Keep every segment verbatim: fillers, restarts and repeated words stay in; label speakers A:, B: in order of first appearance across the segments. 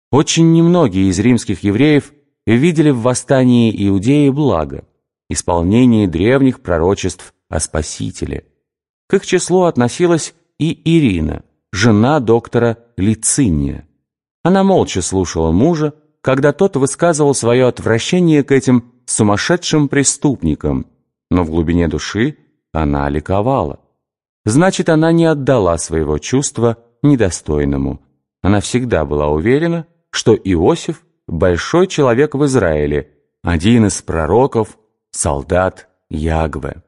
A: Очень немногие из римских евреев видели в восстании Иудеи благо, исполнение древних пророчеств о Спасителе. К их числу относилась и Ирина, жена доктора Лициния. Она молча слушала мужа, когда тот высказывал свое отвращение к этим сумасшедшим преступникам, но в глубине души она ликовала. Значит, она не отдала своего чувства недостойному. Она всегда была уверена, что Иосиф – большой человек в Израиле, один из пророков, солдат Ягве.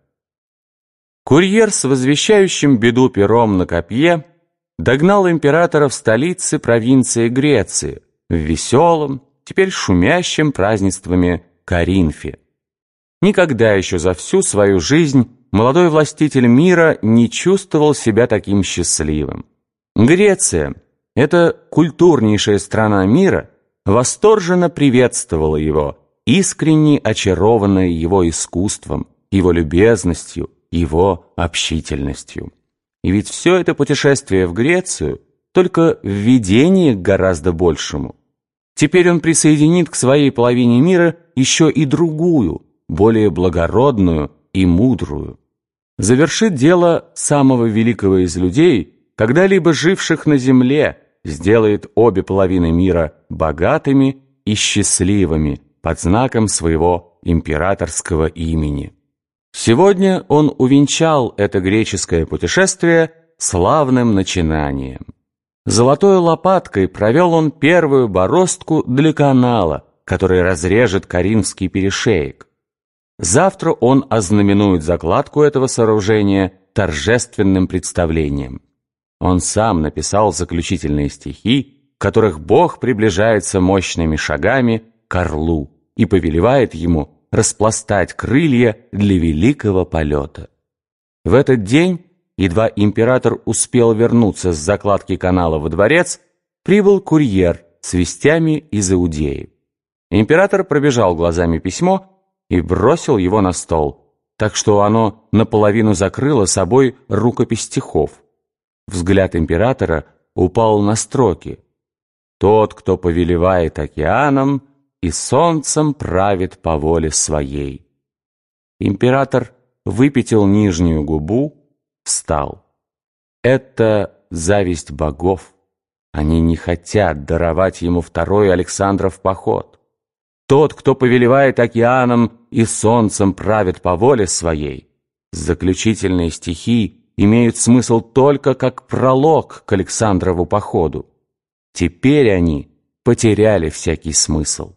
A: Курьер с возвещающим беду пером на копье догнал императора в столице провинции Греции, в веселом, теперь шумящем празднествами Коринфе. Никогда еще за всю свою жизнь молодой властитель мира не чувствовал себя таким счастливым. Греция, эта культурнейшая страна мира, восторженно приветствовала его, искренне очарованная его искусством, его любезностью, его общительностью. И ведь все это путешествие в Грецию только введение к гораздо большему. Теперь он присоединит к своей половине мира еще и другую, более благородную и мудрую. Завершит дело самого великого из людей, когда-либо живших на земле, сделает обе половины мира богатыми и счастливыми под знаком своего императорского имени. Сегодня он увенчал это греческое путешествие славным начинанием. Золотой лопаткой провел он первую бороздку для канала, который разрежет Коринфский перешеек. Завтра он ознаменует закладку этого сооружения торжественным представлением. Он сам написал заключительные стихи, в которых Бог приближается мощными шагами к орлу и повелевает ему распластать крылья для великого полета. В этот день, едва император успел вернуться с закладки канала во дворец, прибыл курьер с вестями из Иудеи. Император пробежал глазами письмо и бросил его на стол, так что оно наполовину закрыло собой рукопись стихов. Взгляд императора упал на строки: «Тот, кто повелевает океаном, и солнцем правит по воле своей». Император выпятил нижнюю губу, встал. Это зависть богов. Они не хотят даровать ему второй Александров поход. Тот, кто повелевает океаном и солнцем правит по воле своей. Заключительные стихи имеют смысл только как пролог к Александрову походу. Теперь они потеряли всякий смысл.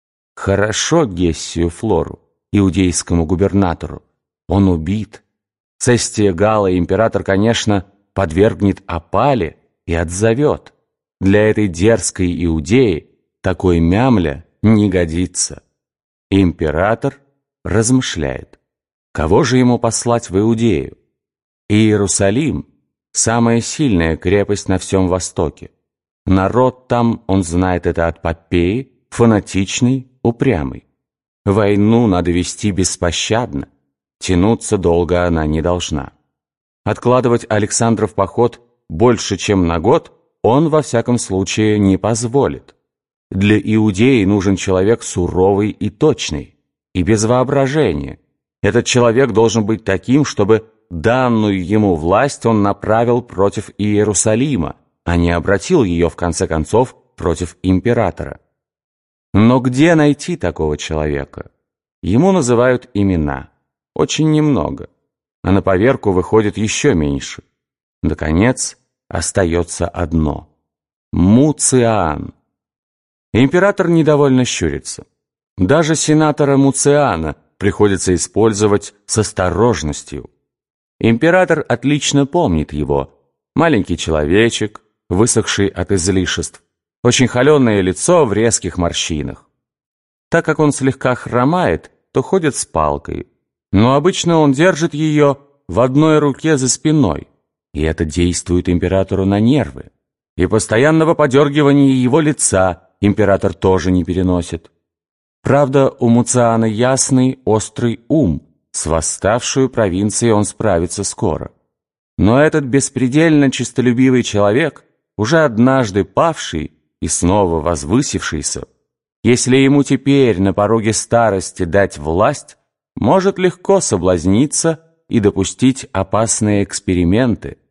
A: Хорошо Гессию Флору, иудейскому губернатору. Он убит. Цестия Гала император, конечно, подвергнет опале и отзовет. Для этой дерзкой Иудеи такой мямля не годится. Император размышляет, кого же ему послать в Иудею? Иерусалим – самая сильная крепость на всем Востоке. Народ там, он знает это от Попеи, фанатичный, упрямый. Войну надо вести беспощадно, тянуться долго она не должна. Откладывать Александров поход больше, чем на год, он во всяком случае не позволит. Для Иудеи нужен человек суровый и точный, и без воображения. Этот человек должен быть таким, чтобы данную ему власть он направил против Иерусалима, а не обратил ее, в конце концов, против императора. Но где найти такого человека? Ему называют имена. Очень немного. А на поверку выходит еще меньше. Наконец, остается одно. Муциан. Император недовольно щурится. Даже сенатора Муциана приходится использовать с осторожностью. Император отлично помнит его. Маленький человечек, высохший от излишеств, очень холеное лицо в резких морщинах. Так как он слегка хромает, то ходит с палкой, но обычно он держит ее в одной руке за спиной, и это действует императору на нервы. И постоянного подергивания его лица император тоже не переносит. Правда, у Муциана ясный, острый ум, с восставшую провинцией он справится скоро. Но этот беспредельно честолюбивый человек, уже однажды павший, и снова возвысившийся, если ему теперь на пороге старости дать власть, может легко соблазниться и допустить опасные эксперименты,